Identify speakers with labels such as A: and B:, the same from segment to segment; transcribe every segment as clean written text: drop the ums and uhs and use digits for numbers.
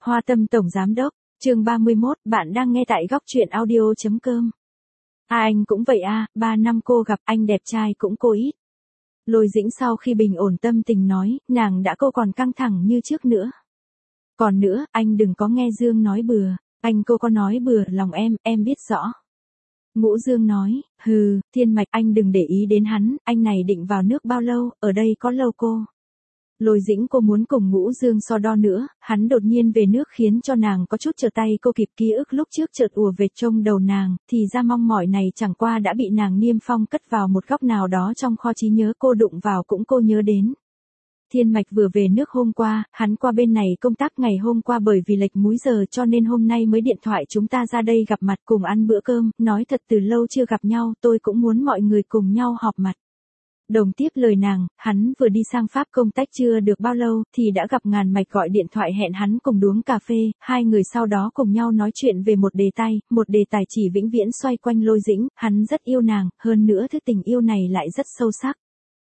A: Hoa Tâm Tổng Giám Đốc, chương 31, bạn đang nghe tại góc truyện audio.com. Anh cũng vậy 3 năm cô gặp anh đẹp trai cũng cô ít. Lôi Dĩnh sau khi bình ổn tâm tình nói, nàng đã cô còn căng thẳng như trước nữa. Còn nữa, anh đừng có nghe Dương nói bừa, anh cô có nói bừa lòng em biết rõ. Ngũ Dương nói, Thiên Mạch anh đừng để ý đến hắn, anh này định vào nước bao lâu, ở đây có lâu cô. Lôi Dĩnh cô muốn cùng Ngũ Dương so đo nữa, hắn đột nhiên về nước khiến cho nàng có chút trở tay cô kịp ký ức lúc trước chợt ùa về trong đầu nàng, thì ra mong mỏi này chẳng qua đã bị nàng niêm phong cất vào một góc nào đó trong kho trí nhớ cô đụng vào cũng cô nhớ đến. Thiên Mạch vừa về nước hôm qua, hắn qua bên này công tác ngày hôm qua bởi vì lệch múi giờ cho nên hôm nay mới điện thoại chúng ta ra đây gặp mặt cùng ăn bữa cơm, nói thật từ lâu chưa gặp nhau tôi cũng muốn mọi người cùng nhau họp mặt. Đồng tiếp lời nàng, hắn vừa đi sang Pháp công tác chưa được bao lâu thì đã gặp Ngàn Mạch gọi điện thoại hẹn hắn cùng uống cà phê, hai người sau đó cùng nhau nói chuyện về một đề tài chỉ vĩnh viễn xoay quanh Lôi Dĩnh, hắn rất yêu nàng, hơn nữa thứ tình yêu này lại rất sâu sắc.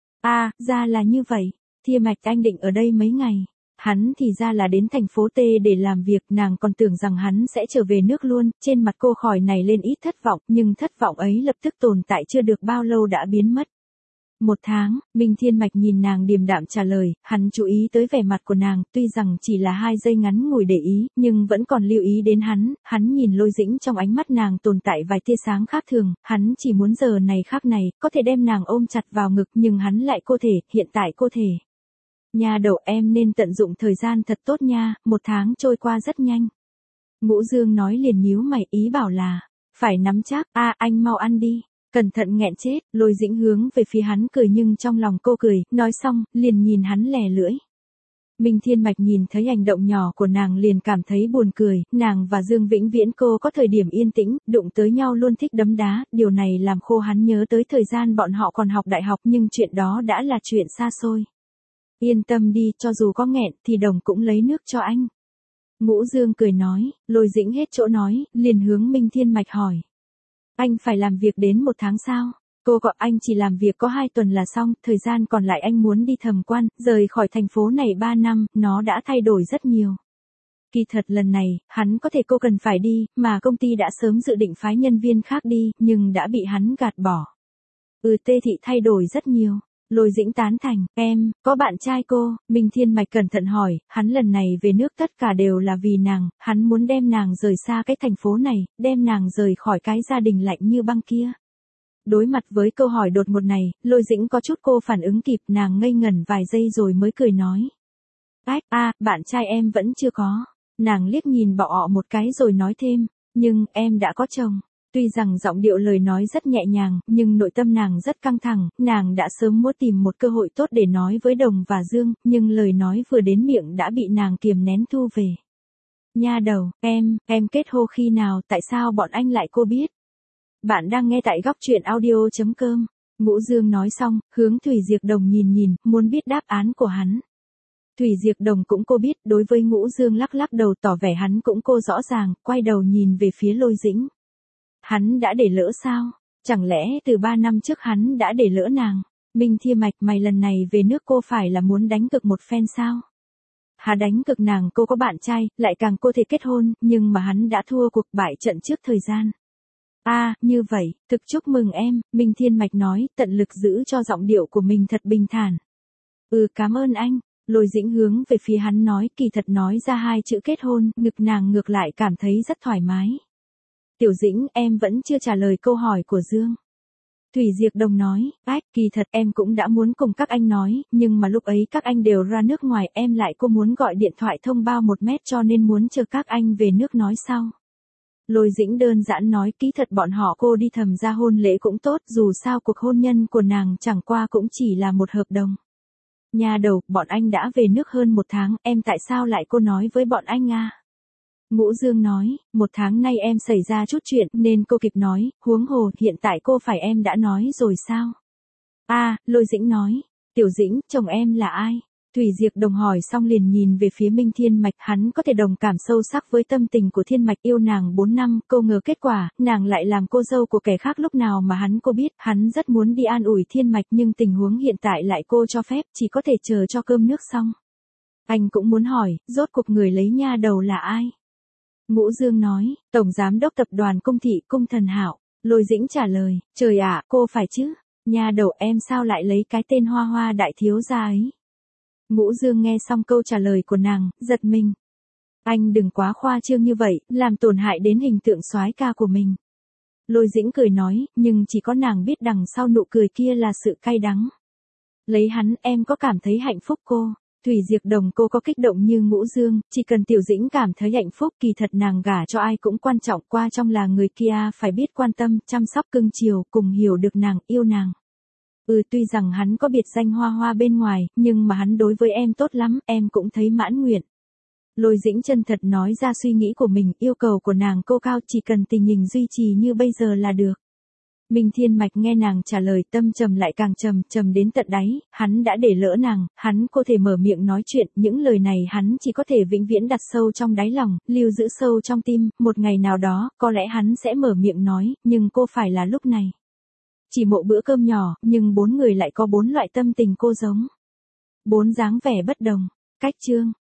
A: Ra là như vậy, Thiên Mạch anh định ở đây mấy ngày. Hắn thì ra là đến thành phố T để làm việc, nàng còn tưởng rằng hắn sẽ trở về nước luôn, trên mặt cô khỏi này lên ít thất vọng, nhưng thất vọng ấy lập tức tồn tại chưa được bao lâu đã biến mất. 1 tháng, Minh Thiên Mạch nhìn nàng điềm đạm trả lời, hắn chú ý tới vẻ mặt của nàng, tuy rằng chỉ là 2 giây ngắn ngủi để ý, nhưng vẫn còn lưu ý đến hắn nhìn Lôi Dĩnh trong ánh mắt nàng tồn tại vài tia sáng khác thường, hắn chỉ muốn giờ này khác này, có thể đem nàng ôm chặt vào ngực nhưng hắn lại cô thể, hiện tại cô thể. Nha đầu em nên tận dụng thời gian thật tốt nha, 1 tháng trôi qua rất nhanh. Ngũ Dương nói liền nhíu mày ý bảo là, phải nắm chắc, anh mau ăn đi. Cẩn thận nghẹn chết, Lôi Dĩnh hướng về phía hắn cười nhưng trong lòng cô cười, nói xong, liền nhìn hắn lè lưỡi. Minh Thiên Mạch nhìn thấy hành động nhỏ của nàng liền cảm thấy buồn cười, nàng và Dương Vĩnh Viễn cô có thời điểm yên tĩnh, đụng tới nhau luôn thích đấm đá, điều này làm khô hắn nhớ tới thời gian bọn họ còn học đại học nhưng chuyện đó đã là chuyện xa xôi. Yên tâm đi, cho dù có nghẹn thì Đồng cũng lấy nước cho anh. Ngũ Dương cười nói, Lôi Dĩnh hết chỗ nói, liền hướng Minh Thiên Mạch hỏi. Anh phải làm việc đến 1 tháng sao? Cô gọi anh chỉ làm việc có 2 tuần là xong, thời gian còn lại anh muốn đi thẩm quan, rời khỏi thành phố này 3 năm, nó đã thay đổi rất nhiều. Kỳ thật lần này, hắn có thể cô cần phải đi, mà công ty đã sớm dự định phái nhân viên khác đi, nhưng đã bị hắn gạt bỏ. Tê Thị thay đổi rất nhiều. Lôi Dĩnh tán thành, em, có bạn trai cô, Minh Thiên Mạch cẩn thận hỏi, hắn lần này về nước tất cả đều là vì nàng, hắn muốn đem nàng rời xa cái thành phố này, đem nàng rời khỏi cái gia đình lạnh như băng kia. Đối mặt với câu hỏi đột ngột này, Lôi Dĩnh có chút cô phản ứng kịp, nàng ngây ngẩn vài giây rồi mới cười nói. Bạn trai em vẫn chưa có. Nàng liếc nhìn bọ ọ một cái rồi nói thêm, nhưng em đã có chồng. Tuy rằng giọng điệu lời nói rất nhẹ nhàng, nhưng nội tâm nàng rất căng thẳng, nàng đã sớm muốn tìm một cơ hội tốt để nói với Đồng và Dương, nhưng lời nói vừa đến miệng đã bị nàng kiềm nén thu về. Nha đầu, em kết hôn khi nào, tại sao bọn anh lại cô biết? Bạn đang nghe tại góc truyện audio.com. Ngũ Dương nói xong, hướng Thủy Diệp Đồng nhìn, muốn biết đáp án của hắn. Thủy Diệp Đồng cũng cô biết, đối với Ngũ Dương lắc lắc đầu tỏ vẻ hắn cũng cô rõ ràng, quay đầu nhìn về phía Lôi Dĩnh. Hắn đã để lỡ sao? Chẳng lẽ từ 3 năm trước hắn đã để lỡ nàng? Minh Thiên Mạch mày lần này về nước cô phải là muốn đánh cực một phen sao? Hắn đánh cực nàng cô có bạn trai, lại càng cô thể kết hôn, nhưng mà hắn đã thua cuộc bại trận trước thời gian. Như vậy, thực chúc mừng em, Minh Thiên Mạch nói, tận lực giữ cho giọng điệu của mình thật bình thản. Cảm ơn anh. Lôi Dĩnh hướng về phía hắn nói, kỳ thật nói ra 2 chữ kết hôn, ngực nàng ngược lại cảm thấy rất thoải mái. Tiểu Dĩnh, em vẫn chưa trả lời câu hỏi của Dương. Thủy Diệp Đồng nói, kỳ thật em cũng đã muốn cùng các anh nói, nhưng mà lúc ấy các anh đều ra nước ngoài, em lại cô muốn gọi điện thoại thông báo 1 mét cho nên muốn chờ các anh về nước nói sau. Lôi Dĩnh đơn giản nói, kỳ thật bọn họ cô đi thầm ra hôn lễ cũng tốt, dù sao cuộc hôn nhân của nàng chẳng qua cũng chỉ là một hợp đồng. Nhà đầu, bọn anh đã về nước hơn 1 tháng, em tại sao lại cô nói với bọn anh Ngũ Dương nói, 1 tháng nay em xảy ra chút chuyện nên cô kịp nói, huống hồ hiện tại cô phải em đã nói rồi sao? Lôi Dĩnh nói, Tiểu Dĩnh, chồng em là ai? Thủy Diệp Đồng hỏi xong liền nhìn về phía Minh Thiên Mạch, hắn có thể đồng cảm sâu sắc với tâm tình của Thiên Mạch yêu nàng 4 năm, cô ngờ kết quả, nàng lại làm cô dâu của kẻ khác lúc nào mà hắn cô biết, hắn rất muốn đi an ủi Thiên Mạch nhưng tình huống hiện tại lại cô cho phép, chỉ có thể chờ cho cơm nước xong. Anh cũng muốn hỏi, rốt cuộc người lấy nha đầu là ai? Ngũ Dương nói, Tổng Giám đốc Tập đoàn Cung Thị Cung Thần Hạo. Lôi Dĩnh trả lời, trời ạ, cô phải chứ, nha đầu em sao lại lấy cái tên Hoa Hoa đại thiếu gia ấy? Ngũ Dương nghe xong câu trả lời của nàng, giật mình. Anh đừng quá khoa trương như vậy, làm tổn hại đến hình tượng soái ca của mình. Lôi Dĩnh cười nói, nhưng chỉ có nàng biết đằng sau nụ cười kia là sự cay đắng. Lấy hắn em có cảm thấy hạnh phúc cô? Thủy Diệp Đồng cô có kích động như Ngũ Dương, chỉ cần Tiểu Dĩnh cảm thấy hạnh phúc kỳ thật nàng gả cho ai cũng quan trọng qua trong là người kia phải biết quan tâm, chăm sóc cưng chiều, cùng hiểu được nàng, yêu nàng. Tuy rằng hắn có biệt danh Hoa Hoa bên ngoài, nhưng mà hắn đối với em tốt lắm, em cũng thấy mãn nguyện. Lôi Dĩnh chân thật nói ra suy nghĩ của mình, yêu cầu của nàng cô cao, chỉ cần tình hình duy trì như bây giờ là được. Minh Thiên Mạch nghe nàng trả lời, tâm trầm lại càng trầm đến tận đáy, hắn đã để lỡ nàng, hắn có thể mở miệng nói chuyện, những lời này hắn chỉ có thể vĩnh viễn đặt sâu trong đáy lòng, lưu giữ sâu trong tim, một ngày nào đó, có lẽ hắn sẽ mở miệng nói, nhưng cô phải là lúc này. Chỉ một bữa cơm nhỏ, nhưng 4 người lại có 4 loại tâm tình cô giống. 4 dáng vẻ bất đồng. Cách chương